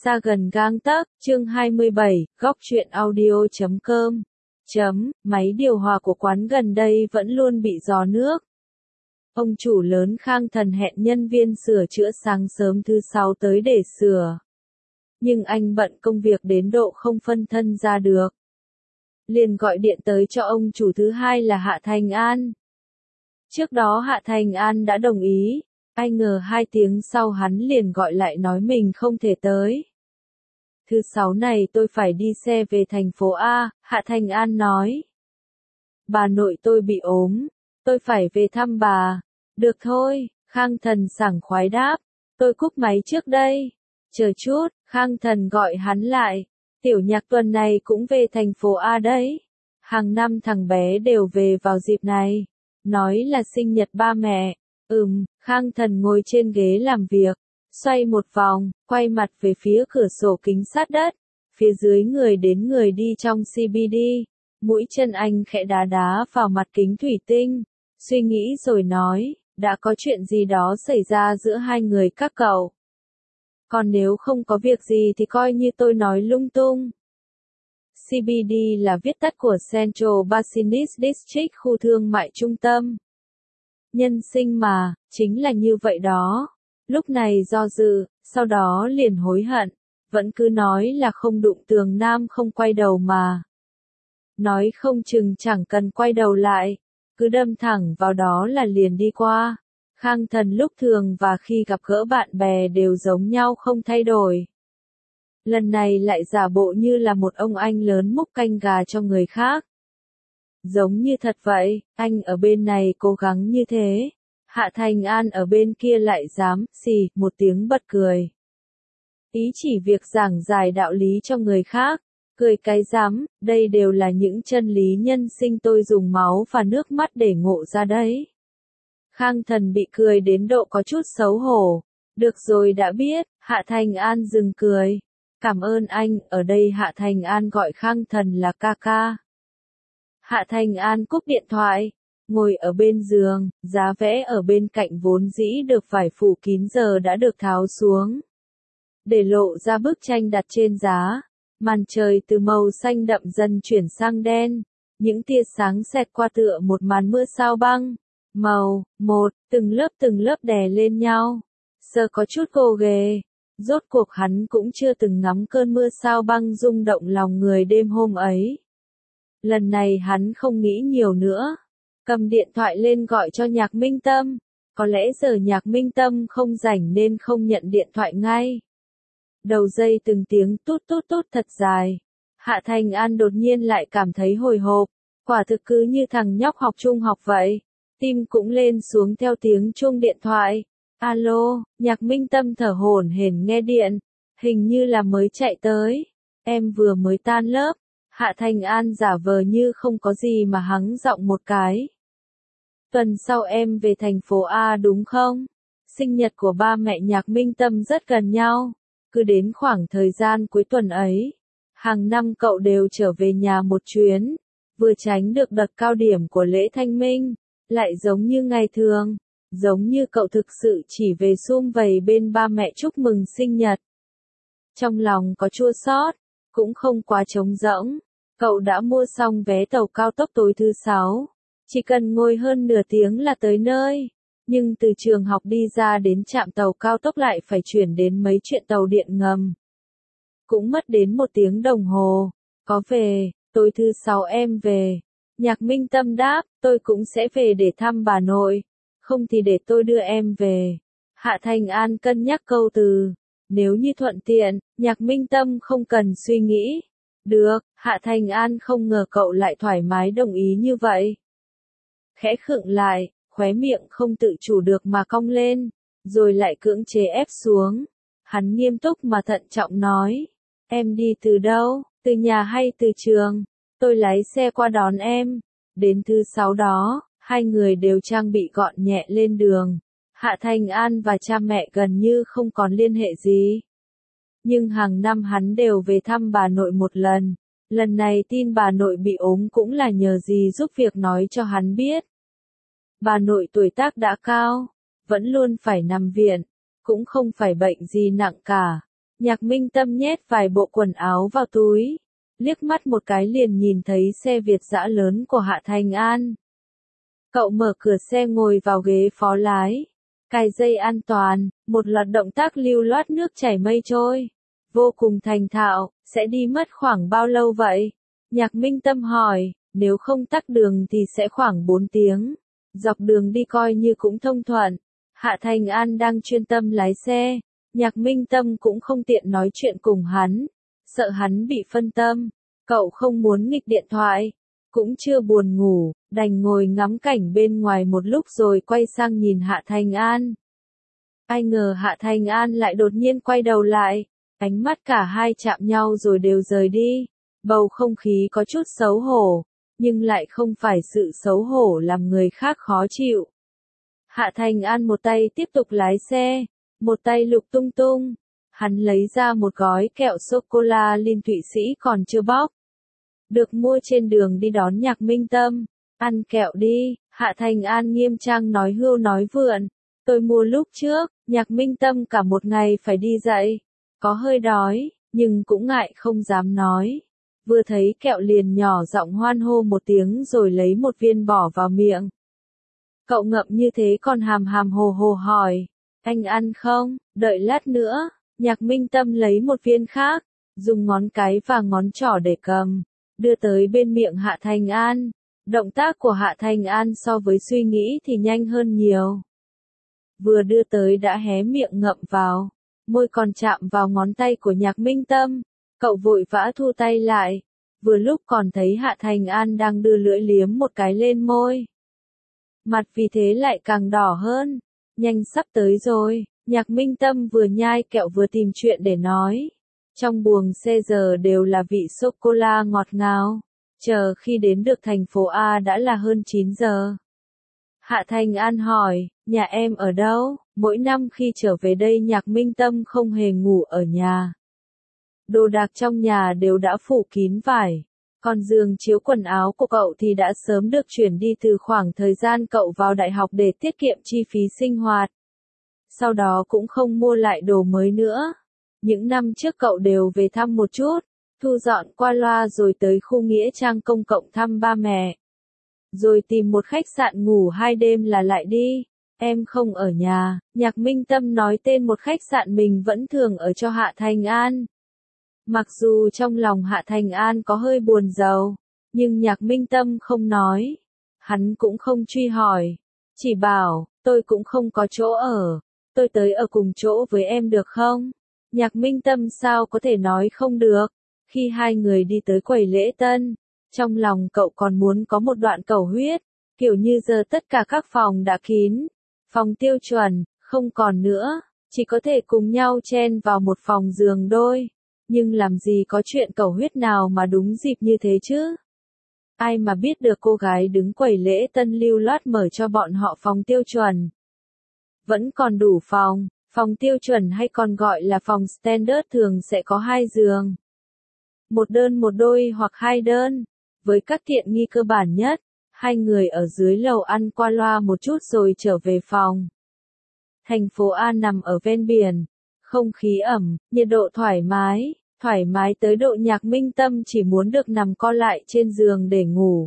Xa gần gang tấc, chương 27, góc truyện audio.com. Máy điều hòa của quán gần đây vẫn luôn bị rò nước. Ông chủ lớn Khang Thần hẹn nhân viên sửa chữa sáng sớm thứ 6 tới để sửa. Nhưng anh bận công việc đến độ không phân thân ra được. Liền gọi điện tới cho ông chủ thứ hai là Hạ Thành An. Trước đó Hạ Thành An đã đồng ý. Ai ngờ 2 tiếng sau hắn liền gọi lại nói mình không thể tới. Thứ 6 này tôi phải đi xe về thành phố A, Hạ Thành An nói. Bà nội tôi bị ốm, tôi phải về thăm bà. Được thôi, Khang Thần sảng khoái đáp. Tôi cúp máy trước đây. Chờ chút, Khang Thần gọi hắn lại. Tiểu Nhạc tuần này cũng về thành phố A đấy. Hàng năm thằng bé đều về vào dịp này. Nói là sinh nhật ba mẹ. Khang Thần ngồi trên ghế làm việc, xoay một vòng, quay mặt về phía cửa sổ kính sát đất, phía dưới người đến người đi trong CBD, mũi chân anh khẽ đá đá vào mặt kính thủy tinh, suy nghĩ rồi nói, đã có chuyện gì đó xảy ra giữa hai người các cậu. Còn nếu không có việc gì thì coi như tôi nói lung tung. CBD là viết tắt của Central Business District, khu thương mại trung tâm. Nhân sinh mà, chính là như vậy đó. Lúc này do dự, sau đó liền hối hận. Vẫn cứ nói là không đụng tường nam không quay đầu mà. Nói không chừng chẳng cần quay đầu lại. Cứ đâm thẳng vào đó là liền đi qua. Khang Thần lúc thường và khi gặp gỡ bạn bè đều giống nhau không thay đổi. Lần này lại giả bộ như là một ông anh lớn múc canh gà cho người khác. Giống như thật vậy, anh ở bên này cố gắng như thế. Hạ Thành An ở bên kia lại dám, xì, một tiếng bật cười. Ý chỉ việc giảng giải đạo lý cho người khác. Cười cái rắm, đây đều là những chân lý nhân sinh tôi dùng máu và nước mắt để ngộ ra đấy. Khang Thần bị cười đến độ có chút xấu hổ. Được rồi đã biết, Hạ Thành An dừng cười. Cảm ơn anh, ở đây Hạ Thành An gọi Khang Thần là ca ca. Hạ Thành An cúp điện thoại, ngồi ở bên giường, giá vẽ ở bên cạnh vốn dĩ được vải phủ kín giờ đã được tháo xuống. Để lộ ra bức tranh đặt trên giá, màn trời từ màu xanh đậm dần chuyển sang đen, những tia sáng xẹt qua tựa một màn mưa sao băng, màu, từng lớp đè lên nhau, giờ có chút gồ ghề, rốt cuộc hắn cũng chưa từng ngắm cơn mưa sao băng rung động lòng người đêm hôm ấy. Lần này hắn không nghĩ nhiều nữa. Cầm điện thoại lên gọi cho Nhạc Minh Tâm. Có lẽ giờ Nhạc Minh Tâm không rảnh nên không nhận điện thoại ngay. Đầu dây từng tiếng tút thật dài. Hạ Thành An đột nhiên lại cảm thấy hồi hộp. Quả thực cứ như thằng nhóc học trung học vậy. Tim cũng lên xuống theo tiếng chuông điện thoại. Alo, Nhạc Minh Tâm thở hổn hển nghe điện. Hình như là mới chạy tới. Em vừa mới tan lớp. Hạ Thành An giả vờ như không có gì mà hắng giọng một cái. Tuần sau em về thành phố A đúng không? Sinh nhật của ba mẹ Nhạc Minh Tâm rất gần nhau. Cứ đến khoảng thời gian cuối tuần ấy, hàng năm cậu đều trở về nhà một chuyến, vừa tránh được đợt cao điểm của lễ Thanh Minh, lại giống như ngày thường, giống như cậu thực sự chỉ về sum vầy bên ba mẹ chúc mừng sinh nhật. Trong lòng có chua xót, cũng không quá trống rỗng. Cậu đã mua xong vé tàu cao tốc tối thứ 6. Chỉ cần ngồi hơn nửa tiếng là tới nơi. Nhưng từ trường học đi ra đến trạm tàu cao tốc lại phải chuyển đến mấy chuyện tàu điện ngầm. Cũng mất đến 1 tiếng đồng hồ. Có về, tối thứ 6 em về. Nhạc Minh Tâm đáp, tôi cũng sẽ về để thăm bà nội. Không thì để tôi đưa em về. Hạ Thành An cân nhắc câu từ. Nếu như thuận tiện, Nhạc Minh Tâm không cần suy nghĩ. Được, Hạ Thành An không ngờ cậu lại thoải mái đồng ý như vậy. Khẽ khựng lại, khóe miệng không tự chủ được mà cong lên, rồi lại cưỡng chế ép xuống. Hắn nghiêm túc mà thận trọng nói, em đi từ đâu, từ nhà hay từ trường? Tôi lái xe qua đón em. Đến thứ 6 đó, hai người đều trang bị gọn nhẹ lên đường. Hạ Thành An và cha mẹ gần như không còn liên hệ gì. Nhưng hàng năm hắn đều về thăm bà nội một lần. Lần này tin bà nội bị ốm cũng là nhờ dì giúp việc nói cho hắn biết. Bà nội tuổi tác đã cao, vẫn luôn phải nằm viện, cũng không phải bệnh gì nặng cả. Nhạc Minh Tâm nhét vài bộ quần áo vào túi, liếc mắt một cái liền nhìn thấy xe Việt dã lớn của Hạ Thành An. Cậu mở cửa xe ngồi vào ghế phó lái, cài dây an toàn, một loạt động tác lưu loát nước chảy mây trôi. Vô cùng thành thạo, sẽ đi mất khoảng bao lâu vậy? Nhạc Minh Tâm hỏi, nếu không tắc đường thì sẽ khoảng 4 tiếng. Dọc đường đi coi như cũng thông thuận. Hạ Thành An đang chuyên tâm lái xe, Nhạc Minh Tâm cũng không tiện nói chuyện cùng hắn, sợ hắn bị phân tâm. Cậu không muốn nghịch điện thoại, cũng chưa buồn ngủ, đành ngồi ngắm cảnh bên ngoài một lúc rồi quay sang nhìn Hạ Thành An. Ai ngờ Hạ Thành An lại đột nhiên quay đầu lại, ánh mắt cả hai chạm nhau rồi đều rời đi. Bầu không khí có chút xấu hổ, nhưng lại không phải sự xấu hổ làm người khác khó chịu. Hạ Thành An một tay tiếp tục lái xe, một tay lục tung tung. Hắn lấy ra một gói kẹo sô-cô-la Liên Thụy Sĩ còn chưa bóc. Được mua trên đường đi đón Nhạc Minh Tâm. Ăn kẹo đi, Hạ Thành An nghiêm trang nói hưu nói vượn. Tôi mua lúc trước, Nhạc Minh Tâm cả một ngày phải đi dạy. Có hơi đói, nhưng cũng ngại không dám nói. Vừa thấy kẹo liền nhỏ giọng hoan hô một tiếng rồi lấy một viên bỏ vào miệng. Cậu ngậm như thế còn hàm hàm hồ hồ hỏi. Anh ăn không? Đợi lát nữa. Nhạc Minh Tâm lấy một viên khác, dùng ngón cái và ngón trỏ để cầm, đưa tới bên miệng Hạ Thành An. Động tác của Hạ Thành An so với suy nghĩ thì nhanh hơn nhiều. Vừa đưa tới đã hé miệng ngậm vào, môi còn chạm vào ngón tay của Nhạc Minh Tâm. Cậu vội vã thu tay lại, vừa lúc còn thấy Hạ Thành An đang đưa lưỡi liếm một cái lên môi. Mặt vì thế lại càng đỏ hơn. Nhanh sắp tới rồi, Nhạc Minh Tâm vừa nhai kẹo vừa tìm chuyện để nói. Trong buồng xe giờ đều là vị sô-cô-la ngọt ngào. Chờ khi đến được thành phố A đã là hơn 9 giờ. Hạ Thành An hỏi, nhà em ở đâu? Mỗi năm khi trở về đây Nhạc Minh Tâm không hề ngủ ở nhà. Đồ đạc trong nhà đều đã phủ kín vải. Còn giường chiếu quần áo của cậu thì đã sớm được chuyển đi từ khoảng thời gian cậu vào đại học để tiết kiệm chi phí sinh hoạt. Sau đó cũng không mua lại đồ mới nữa. Những năm trước cậu đều về thăm một chút, thu dọn qua loa rồi tới khu nghĩa trang công cộng thăm ba mẹ. Rồi tìm một khách sạn ngủ 2 đêm là lại đi. Em không ở nhà, Nhạc Minh Tâm nói tên một khách sạn mình vẫn thường ở cho Hạ Thành An. Mặc dù trong lòng Hạ Thành An có hơi buồn rầu, nhưng Nhạc Minh Tâm không nói. Hắn cũng không truy hỏi, chỉ bảo, tôi cũng không có chỗ ở, tôi tới ở cùng chỗ với em được không? Nhạc Minh Tâm sao có thể nói không được, khi hai người đi tới quầy lễ tân, trong lòng cậu còn muốn có một đoạn cầu huyết, kiểu như giờ tất cả các phòng đã kín, phòng tiêu chuẩn, không còn nữa, chỉ có thể cùng nhau chen vào một phòng giường đôi. Nhưng làm gì có chuyện cầu huyết nào mà đúng dịp như thế chứ? Ai mà biết được cô gái đứng quầy lễ tân lưu loát mở cho bọn họ phòng tiêu chuẩn. Vẫn còn đủ phòng, phòng tiêu chuẩn hay còn gọi là phòng standard thường sẽ có 2 giường. Một đơn một đôi hoặc 2 đơn. Với các tiện nghi cơ bản nhất, hai người ở dưới lầu ăn qua loa một chút rồi trở về phòng. Thành phố A nằm ở ven biển. Không khí ẩm, nhiệt độ thoải mái tới độ Nhạc Minh Tâm chỉ muốn được nằm co lại trên giường để ngủ.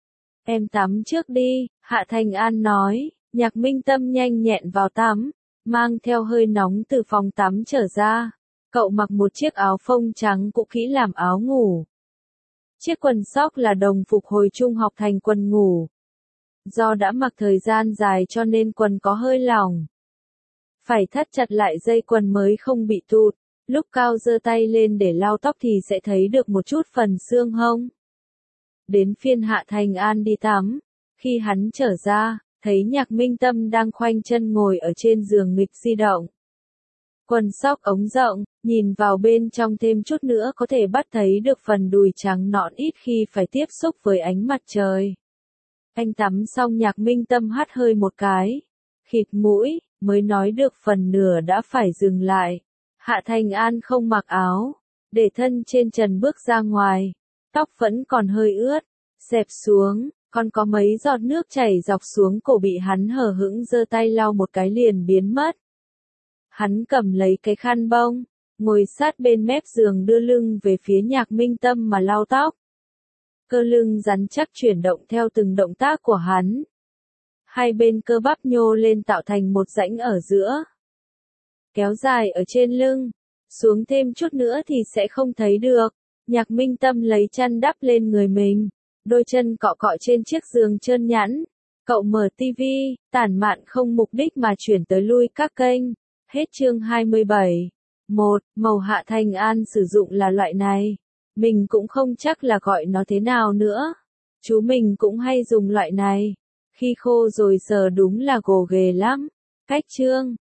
Em tắm trước đi, Hạ Thành An nói, Nhạc Minh Tâm nhanh nhẹn vào tắm, mang theo hơi nóng từ phòng tắm trở ra. Cậu mặc một chiếc áo phông trắng cũ kỹ làm áo ngủ. Chiếc quần sóc là đồng phục hồi trung học thành quần ngủ. Do đã mặc thời gian dài cho nên quần có hơi lỏng. Phải thắt chặt lại dây quần mới không bị tụt. Lúc Cao giơ tay lên để lau tóc thì sẽ thấy được một chút phần xương hông. Đến phiên Hạ Thành An đi tắm. Khi hắn trở ra, thấy Nhạc Minh Tâm đang khoanh chân ngồi ở trên giường nghịch di động. Quần sóc ống rộng, nhìn vào bên trong thêm chút nữa có thể bắt thấy được phần đùi trắng nõn ít khi phải tiếp xúc với ánh mặt trời. Anh tắm xong Nhạc Minh Tâm hắt hơi một cái. Khịt mũi, mới nói được phần nửa đã phải dừng lại. Hạ Thành An không mặc áo, để thân trên trần bước ra ngoài. Tóc vẫn còn hơi ướt, xẹp xuống, còn có mấy giọt nước chảy dọc xuống cổ bị hắn hờ hững giơ tay lau một cái liền biến mất. Hắn cầm lấy cái khăn bông, ngồi sát bên mép giường đưa lưng về phía Nhạc Minh Tâm mà lau tóc. Cơ lưng rắn chắc chuyển động theo từng động tác của hắn. Hai bên cơ bắp nhô lên tạo thành một rãnh ở giữa. Kéo dài ở trên lưng, xuống thêm chút nữa thì sẽ không thấy được. Nhạc Minh Tâm lấy chăn đắp lên người mình, đôi chân cọ cọ trên chiếc giường trơn nhẵn. Cậu mở tivi, tản mạn không mục đích mà chuyển tới lui các kênh. Hết chương 27. 1. Màu Hạ Thành An sử dụng là loại này. Mình cũng không chắc là gọi nó thế nào nữa. Chú mình cũng hay dùng loại này. Khi khô rồi sờ đúng là gồ ghề lắm. Cách chương